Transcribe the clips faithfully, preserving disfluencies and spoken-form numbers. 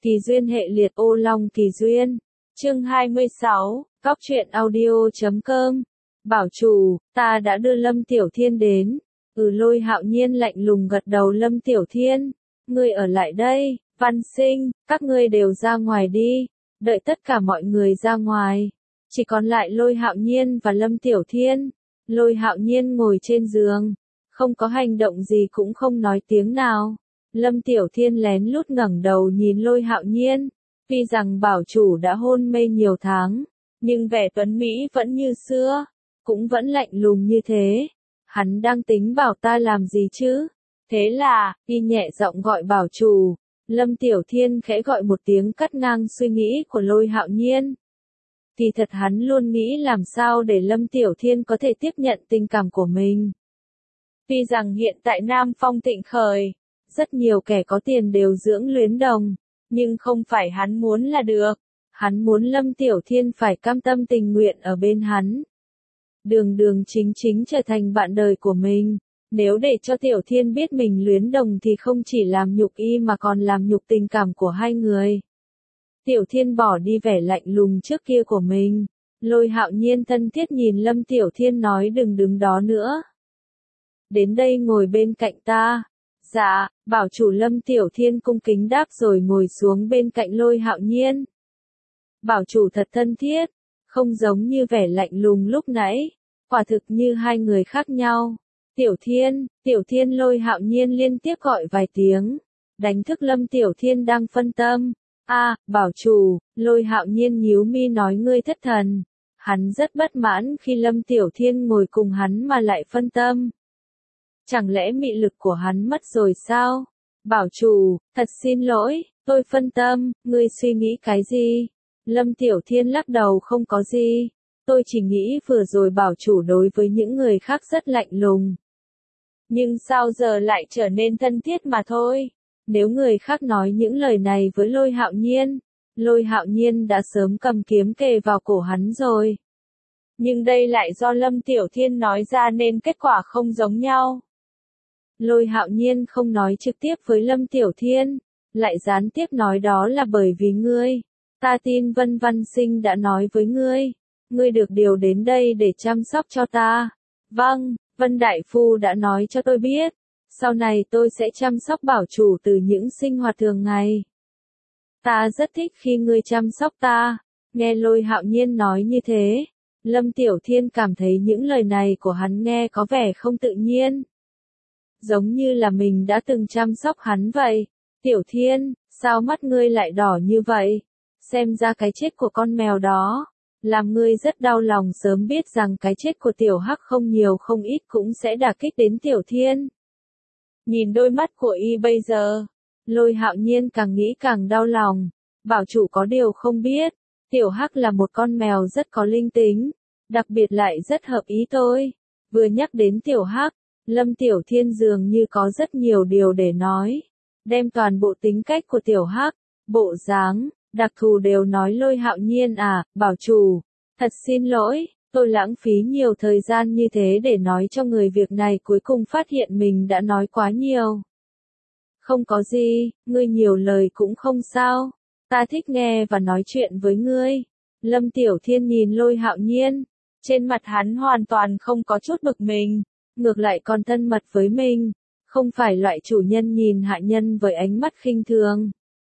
Kỳ duyên hệ liệt ô long kỳ duyên. Chương hai mươi sáu, Cóc truyện audio chấm com. Bảo chủ, ta đã đưa Lâm Tiểu Thiên đến. Ừ, Lôi Hạo Nhiên lạnh lùng gật đầu. Lâm Tiểu Thiên, ngươi ở lại đây. Văn Sinh, các ngươi đều ra ngoài đi. Đợi tất cả mọi người ra ngoài. Chỉ còn lại Lôi Hạo Nhiên và Lâm Tiểu Thiên. Lôi Hạo Nhiên ngồi trên giường, không có hành động gì cũng không nói tiếng nào. Lâm Tiểu Thiên lén lút ngẩng đầu nhìn Lôi Hạo Nhiên. Tuy rằng bảo chủ đã hôn mê nhiều tháng, nhưng vẻ tuấn Mỹ vẫn như xưa, cũng vẫn lạnh lùng như thế. Hắn đang tính bảo ta làm gì chứ? Thế là, y nhẹ giọng gọi bảo chủ. Lâm Tiểu Thiên khẽ gọi một tiếng cắt ngang suy nghĩ của Lôi Hạo Nhiên. Kỳ thật hắn luôn nghĩ làm sao để Lâm Tiểu Thiên có thể tiếp nhận tình cảm của mình. Tuy rằng hiện tại Nam Phong thịnh khởi, rất nhiều kẻ có tiền đều dưỡng luyến đồng, nhưng không phải hắn muốn là được. Hắn muốn Lâm Tiểu Thiên phải cam tâm tình nguyện ở bên hắn. Đường đường chính chính trở thành bạn đời của mình. Nếu để cho Tiểu Thiên biết mình luyến đồng thì không chỉ làm nhục y mà còn làm nhục tình cảm của hai người. Tiểu Thiên bỏ đi vẻ lạnh lùng trước kia của mình. Lôi Hạo Nhiên thân thiết nhìn Lâm Tiểu Thiên nói đừng đứng đó nữa. Đến đây ngồi bên cạnh ta. Dạ, bảo chủ. Lâm Tiểu Thiên cung kính đáp rồi ngồi xuống bên cạnh Lôi Hạo Nhiên. Bảo chủ thật thân thiết, không giống như vẻ lạnh lùng lúc nãy, quả thực như hai người khác nhau. Tiểu Thiên, Tiểu Thiên. Lôi Hạo Nhiên liên tiếp gọi vài tiếng, đánh thức Lâm Tiểu Thiên đang phân tâm. A, à, bảo chủ. Lôi Hạo Nhiên nhíu mi nói ngươi thất thần. Hắn rất bất mãn khi Lâm Tiểu Thiên ngồi cùng hắn mà lại phân tâm. Chẳng lẽ mị lực của hắn mất rồi sao? Bảo chủ, thật xin lỗi, tôi phân tâm. Ngươi suy nghĩ cái gì? Lâm Tiểu Thiên lắc đầu. Không có gì. Tôi chỉ nghĩ vừa rồi bảo chủ đối với những người khác rất lạnh lùng. Nhưng sao giờ lại trở nên thân thiết mà thôi. Nếu người khác nói những lời này với Lôi Hạo Nhiên, Lôi Hạo Nhiên đã sớm cầm kiếm kề vào cổ hắn rồi. Nhưng đây lại do Lâm Tiểu Thiên nói ra nên kết quả không giống nhau. Lôi Hạo Nhiên không nói trực tiếp với Lâm Tiểu Thiên, lại gián tiếp nói đó là bởi vì ngươi. Ta tin Vân Văn Sinh đã nói với ngươi. Ngươi được điều đến đây để chăm sóc cho ta. Vâng, Vân Đại Phu đã nói cho tôi biết. Sau này tôi sẽ chăm sóc bảo chủ từ những sinh hoạt thường ngày. Ta rất thích khi ngươi chăm sóc ta. Nghe Lôi Hạo Nhiên nói như thế, Lâm Tiểu Thiên cảm thấy những lời này của hắn nghe có vẻ không tự nhiên. Giống như là mình đã từng chăm sóc hắn vậy. Tiểu Thiên, sao mắt ngươi lại đỏ như vậy? Xem ra cái chết của con mèo đó làm ngươi rất đau lòng. Sớm biết rằng cái chết của Tiểu Hắc không nhiều không ít cũng sẽ đả kích đến Tiểu Thiên. Nhìn đôi mắt của y bây giờ, Lôi Hạo Nhiên càng nghĩ càng đau lòng. Bảo chủ có điều không biết, Tiểu Hắc là một con mèo rất có linh tính, đặc biệt lại rất hợp ý tôi. Vừa nhắc đến Tiểu Hắc, Lâm Tiểu Thiên dường như có rất nhiều điều để nói, đem toàn bộ tính cách của Tiểu Hắc, bộ dáng, đặc thù đều nói. Lôi Hạo Nhiên à, bảo chủ, thật xin lỗi. Tôi lãng phí nhiều thời gian như thế để nói cho người việc này, cuối cùng phát hiện mình đã nói quá nhiều. Không có gì, ngươi nhiều lời cũng không sao. Ta thích nghe và nói chuyện với ngươi. Lâm Tiểu Thiên nhìn Lôi Hạo Nhiên. Trên mặt hắn hoàn toàn không có chút bực mình. Ngược lại còn thân mật với mình. Không phải loại chủ nhân nhìn hạ nhân với ánh mắt khinh thường,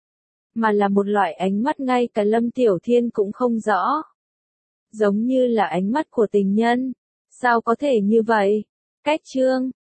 mà là một loại ánh mắt ngay cả Lâm Tiểu Thiên cũng không rõ. Giống như là ánh mắt của tình nhân. Sao có thể như vậy? Cách chương